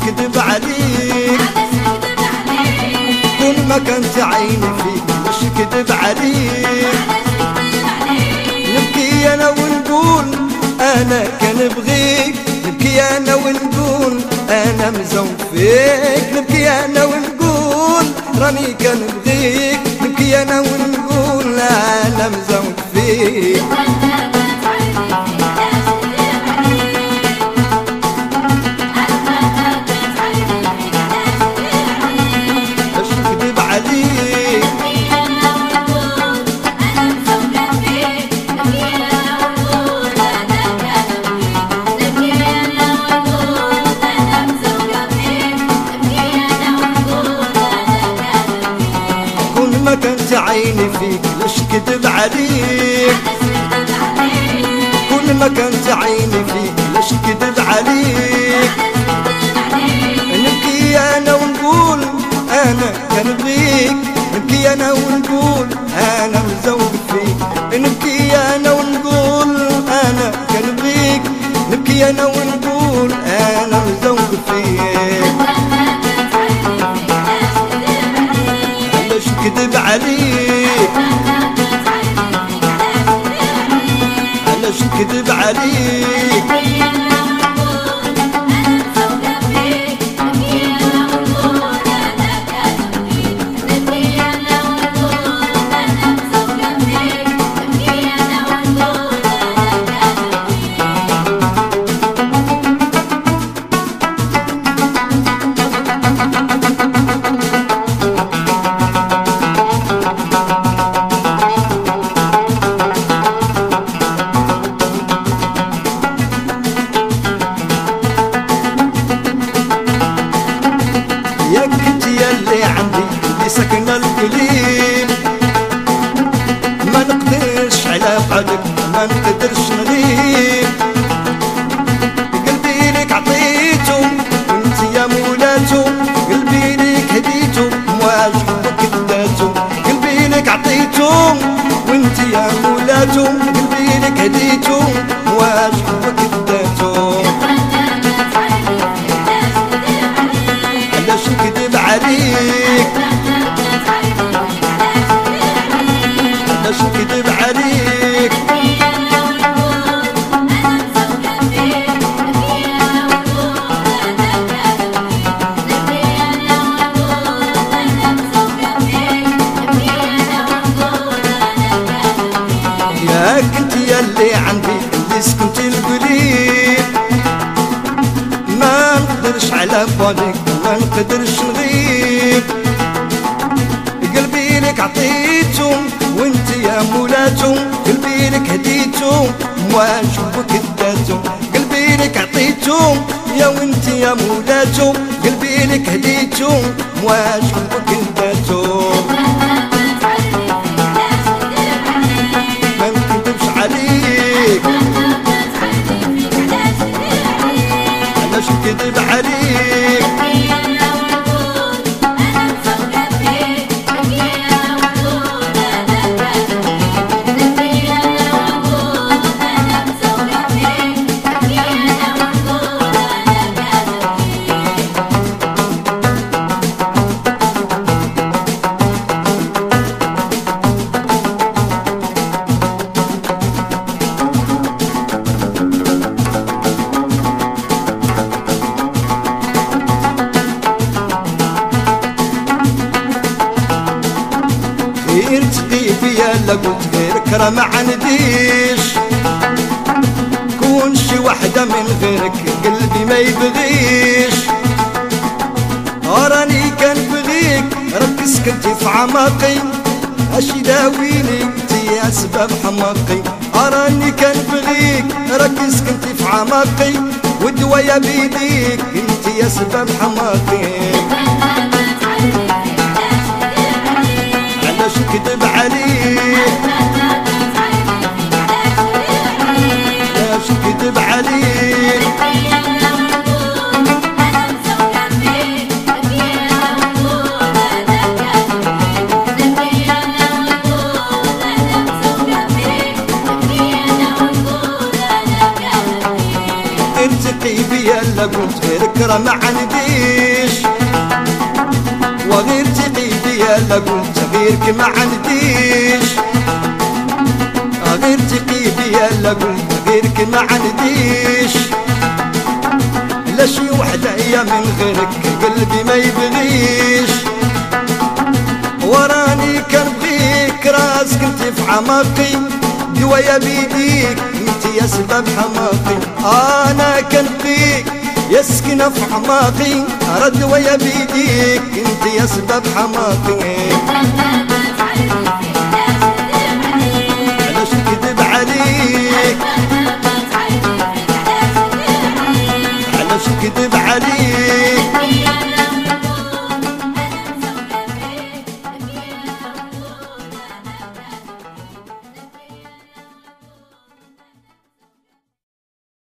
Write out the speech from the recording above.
نكذب عليك كل ما كانت عيني فيك مش كذب عليك نبكي انا ونقول انا كان بغيك نبكي انا ونقول انا مزوج فيك نبكي انا ونقول راني كان بغيك نبكي انا ونقول انا مزوج فيك ما كانت عيني فيك ليش كذب عليك كل ما كانت عيني فيك ليش كذب عليك نبكي انا ونقول انا كان بغيك نبكي انا ونقول انا مزوج فيك نبكي انا ونقول انا كان بغيك نبكي انا ونقول انا مزوج فيك كذب عليك علاش كذب عليك سكن القليب ما نقدرش على بعدك ما نقدرش نغيب قلبي لك عطيته وانت يا مولاته قلبي لك هديته مواجهك كداته قلبي لك عطيته وانت يا مولاته قلبي لك هديته مواجهك كداته علاش نكذب عليك علاش نكذب عليك ياك انت ياللي عندي اللي سكنتي القليب ما نقدرش على بالك ما نقدرش نغيب قلبي لك عطيته وانت يا مولاته قلبي لك هديته مواجهك كداته قلبي لك عطيته يا وانت يا مولاته قلبي لك هديته مواجهك كداته ما نكذبش عليك علاش نكذب عليك تقي فيا لا قلت غيرك راه ما عنديش كون شي وحده من غيرك قلبي ما يبغيش راني كان بغيك راك سكنتي في عماقي اش يداويني انت يا سبب حماقي راني كان بغيك راك سكنتي في عماقي والدوايا بيديك انت يا سبب حماقي علاش نكذب عليك علاش نكذب عليك ارتقي بيا لا قلت غيرك راه ما عنديش وغير تقيدي يلا قلت غيرك ما عنديش غير تقيدي يلا قلت غيرك ما عنديش لا شي وحدة يا من غيرك قلبي ما يبغيش وراني كنبغيك راسك انت في عماقي دوايا بيديك انت يا سبب حماقي انا كنبغيك يا سكنة في عماقي راه دوايا بيديك انت يا سبب حماقي علاش نكذب عليك علاش نكذب عليك